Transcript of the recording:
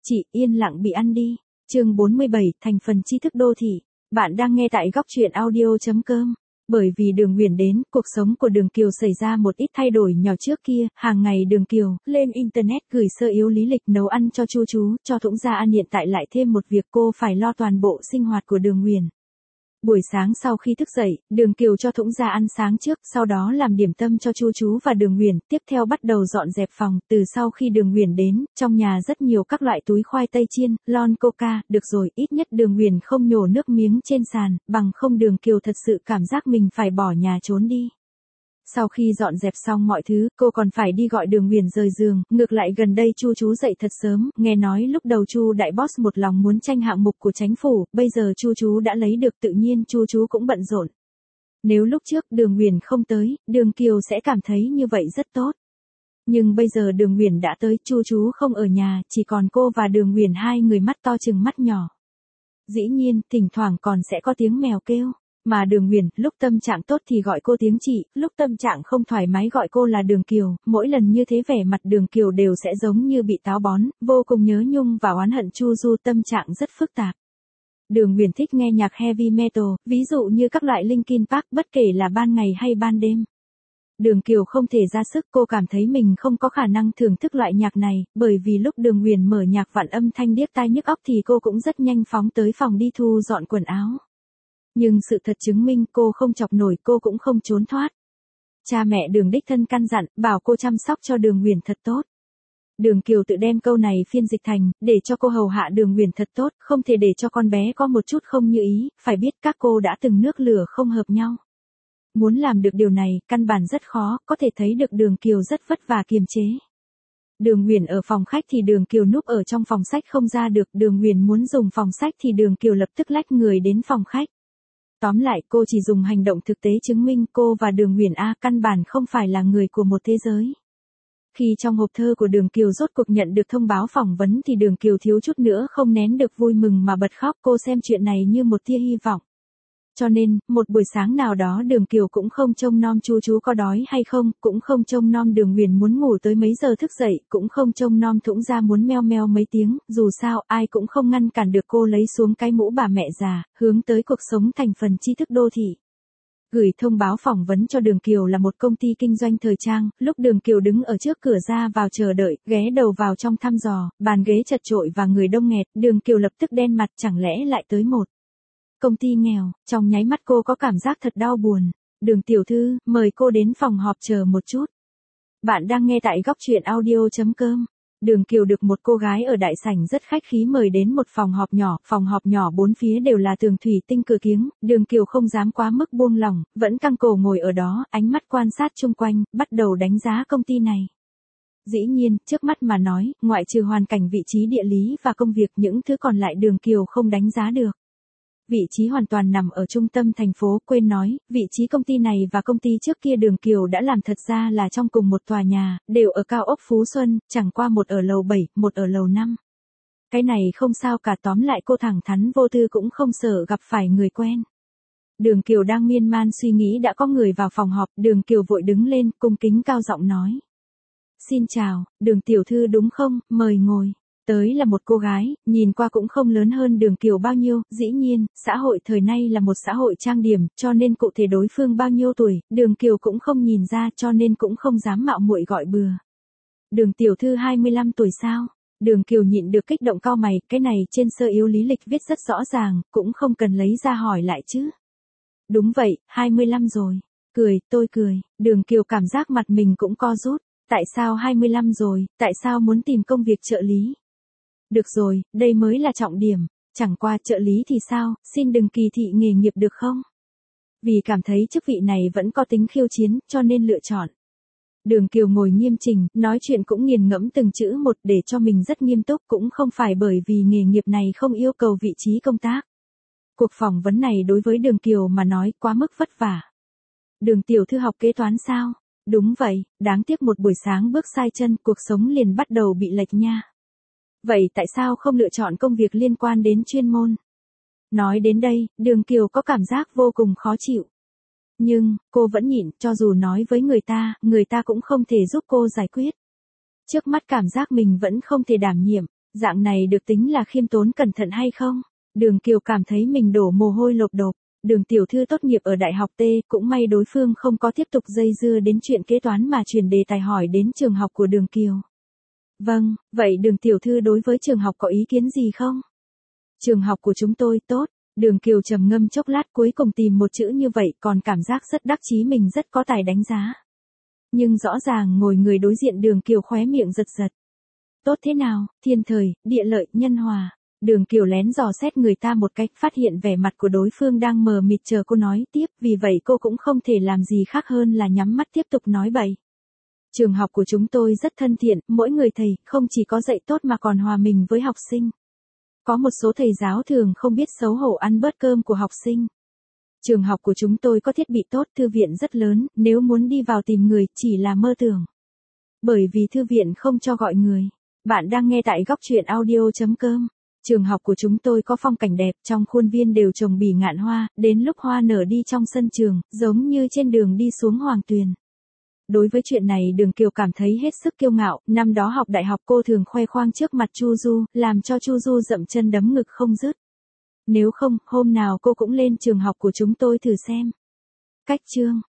Chị yên lặng bị ăn đi. Chương 47, thành phần tri thức đô thị. Bạn đang nghe tại góc truyện audio.com. Bởi vì Đường Huyền đến, cuộc sống của Đường Kiều xảy ra một ít thay đổi nhỏ. Trước kia, hàng ngày Đường Kiều lên internet gửi sơ yếu lý lịch nấu ăn cho chu chú, cho Thũng Gia An. Hiện tại lại thêm một việc, cô phải lo toàn bộ sinh hoạt của Đường Huyền. Buổi sáng sau khi thức dậy, Đường Kiều cho Thũng Gia ăn sáng trước, sau đó làm điểm tâm cho chu chú và Đường Huyền, tiếp theo bắt đầu dọn dẹp phòng. Từ sau khi Đường Huyền đến, trong nhà rất nhiều các loại túi khoai tây chiên, lon coca. Được rồi, ít nhất Đường Huyền không nhổ nước miếng trên sàn, bằng không Đường Kiều thật sự cảm giác mình phải bỏ nhà trốn đi. Sau khi dọn dẹp xong mọi thứ, cô còn phải đi gọi Đường Huyền rời giường. Ngược lại gần đây chu chú dậy thật sớm, nghe nói lúc đầu chu đại boss một lòng muốn tranh hạng mục của chính phủ, bây giờ chu chú đã lấy được, tự nhiên chu chú cũng bận rộn. Nếu lúc trước Đường Huyền không tới, Đường Kiều sẽ cảm thấy như vậy rất tốt. Nhưng bây giờ Đường Huyền đã tới, chu chú không ở nhà, chỉ còn cô và Đường Huyền, hai người mắt to chừng mắt nhỏ. Dĩ nhiên, thỉnh thoảng còn sẽ có tiếng mèo kêu. Mà Đường Huyền, lúc tâm trạng tốt thì gọi cô tiếng chị, lúc tâm trạng không thoải mái gọi cô là Đường Kiều. Mỗi lần như thế vẻ mặt Đường Kiều đều sẽ giống như bị táo bón, vô cùng nhớ nhung và oán hận Chu Du, tâm trạng rất phức tạp. Đường Huyền thích nghe nhạc heavy metal, ví dụ như các loại Linkin Park, bất kể là ban ngày hay ban đêm. Đường Kiều không thể ra sức, cô cảm thấy mình không có khả năng thưởng thức loại nhạc này, bởi vì lúc Đường Huyền mở nhạc vặn âm thanh điếc tai nhức óc thì cô cũng rất nhanh phóng tới phòng đi thu dọn quần áo. Nhưng sự thật chứng minh cô không chọc nổi, cô cũng không trốn thoát. Cha mẹ Đường đích thân căn dặn, bảo cô chăm sóc cho Đường Huyền thật tốt. Đường Kiều tự đem câu này phiên dịch thành, để cho cô hầu hạ Đường Huyền thật tốt, không thể để cho con bé có một chút không như ý, phải biết các cô đã từng nước lửa không hợp nhau. Muốn làm được điều này, căn bản rất khó, có thể thấy được Đường Kiều rất vất vả kiềm chế. Đường Huyền ở phòng khách thì Đường Kiều núp ở trong phòng sách không ra được, Đường Huyền muốn dùng phòng sách thì Đường Kiều lập tức lách người đến phòng khách. Tóm lại, cô chỉ dùng hành động thực tế chứng minh cô và Đường Huyền căn bản không phải là người của một thế giới. Khi trong hộp thơ của Đường Kiều rốt cuộc nhận được thông báo phỏng vấn thì Đường Kiều thiếu chút nữa không nén được vui mừng mà bật khóc, cô xem chuyện này như một tia hy vọng. Cho nên, một buổi sáng nào đó Đường Kiều cũng không trông nom chu chú có đói hay không, cũng không trông nom Đường Huyền muốn ngủ tới mấy giờ thức dậy, cũng không trông nom Thũng Gia muốn meo meo mấy tiếng, dù sao ai cũng không ngăn cản được cô lấy xuống cái mũ bà mẹ già, hướng tới cuộc sống thành phần tri thức đô thị. Gửi thông báo phỏng vấn cho Đường Kiều là một công ty kinh doanh thời trang, lúc Đường Kiều đứng ở trước cửa ra vào chờ đợi, ghé đầu vào trong thăm dò, bàn ghế chật chội và người đông nghẹt, Đường Kiều lập tức đen mặt, chẳng lẽ lại tới một công ty nghèo. Trong nháy mắt cô có cảm giác thật đau buồn. Đường tiểu thư, mời cô đến phòng họp chờ một chút. Bạn đang nghe tại góc truyện audio.com. Đường Kiều được một cô gái ở đại sảnh rất khách khí mời đến một phòng họp nhỏ bốn phía đều là tường thủy tinh cửa kiếng, Đường Kiều không dám quá mức buông lỏng, vẫn căng cổ ngồi ở đó, ánh mắt quan sát chung quanh, bắt đầu đánh giá công ty này. Dĩ nhiên, trước mắt mà nói, ngoại trừ hoàn cảnh vị trí địa lý và công việc, những thứ còn lại Đường Kiều không đánh giá được. Vị trí hoàn toàn nằm ở trung tâm thành phố, quên nói, vị trí công ty này và công ty trước kia Đường Kiều đã làm thật ra là trong cùng một tòa nhà, đều ở cao ốc Phú Xuân, chẳng qua một ở lầu 7, một ở lầu 5. Cái này không sao cả, tóm lại cô thẳng thắn vô tư cũng không sợ gặp phải người quen. Đường Kiều đang miên man suy nghĩ đã có người vào phòng họp, Đường Kiều vội đứng lên, cung kính cao giọng nói. Xin chào, Đường tiểu thư đúng không, mời ngồi. Tới là một cô gái, nhìn qua cũng không lớn hơn Đường Kiều bao nhiêu, dĩ nhiên, xã hội thời nay là một xã hội trang điểm, cho nên cụ thể đối phương bao nhiêu tuổi, Đường Kiều cũng không nhìn ra, cho nên cũng không dám mạo muội gọi bừa. Đường tiểu thư 25 tuổi sao? Đường Kiều nhịn được kích động cau mày, cái này trên sơ yếu lý lịch viết rất rõ ràng, cũng không cần lấy ra hỏi lại chứ. Đúng vậy, 25 rồi. Tôi cười, Đường Kiều cảm giác mặt mình cũng co rút, tại sao 25 rồi, tại sao muốn tìm công việc trợ lý? Được rồi, đây mới là trọng điểm, chẳng qua trợ lý thì sao, xin đừng kỳ thị nghề nghiệp được không? Vì cảm thấy chức vị này vẫn có tính khiêu chiến, cho nên lựa chọn. Đường Kiều ngồi nghiêm chỉnh, nói chuyện cũng nghiền ngẫm từng chữ một để cho mình rất nghiêm túc, cũng không phải bởi vì nghề nghiệp này không yêu cầu vị trí công tác. Cuộc phỏng vấn này đối với Đường Kiều mà nói quá mức vất vả. Đường tiểu thư học kế toán sao? Đúng vậy, đáng tiếc một buổi sáng bước sai chân, cuộc sống liền bắt đầu bị lệch nha. Vậy tại sao không lựa chọn công việc liên quan đến chuyên môn? Nói đến đây, Đường Kiều có cảm giác vô cùng khó chịu. Nhưng, cô vẫn nhịn, cho dù nói với người ta cũng không thể giúp cô giải quyết. Trước mắt cảm giác mình vẫn không thể đảm nhiệm. Dạng này được tính là khiêm tốn cẩn thận hay không? Đường Kiều cảm thấy mình đổ mồ hôi lộp đột. Đường tiểu thư tốt nghiệp ở đại học T, cũng may đối phương không có tiếp tục dây dưa đến chuyện kế toán mà chuyển đề tài hỏi đến trường học của Đường Kiều. Vâng, vậy Đường tiểu thư đối với trường học có ý kiến gì không? Trường học của chúng tôi tốt. Đường Kiều trầm ngâm chốc lát cuối cùng tìm một chữ như vậy còn cảm giác rất đắc chí mình rất có tài đánh giá. Nhưng rõ ràng ngồi người đối diện Đường Kiều khóe miệng giật giật. Tốt thế nào, thiên thời, địa lợi, nhân hòa. Đường Kiều lén dò xét người ta một cách phát hiện vẻ mặt của đối phương đang mờ mịt chờ cô nói tiếp, vì vậy cô cũng không thể làm gì khác hơn là nhắm mắt tiếp tục nói bậy. Trường học của chúng tôi rất thân thiện, mỗi người thầy không chỉ có dạy tốt mà còn hòa mình với học sinh. Có một số thầy giáo thường không biết xấu hổ ăn bớt cơm của học sinh. Trường học của chúng tôi có thiết bị tốt, thư viện rất lớn, nếu muốn đi vào tìm người chỉ là mơ tưởng. Bởi vì thư viện không cho gọi người. Bạn đang nghe tại góc truyện audio.com. Trường học của chúng tôi có phong cảnh đẹp, trong khuôn viên đều trồng bỉ ngạn hoa, đến lúc hoa nở đi trong sân trường, giống như trên đường đi xuống Hoàng Tuyền. Đối với chuyện này Đường Kiều cảm thấy hết sức kiêu ngạo, năm đó học đại học cô thường khoe khoang trước mặt Chu Du, làm cho Chu Du dậm chân đấm ngực không dứt. Nếu không, hôm nào cô cũng lên trường học của chúng tôi thử xem. Cách chương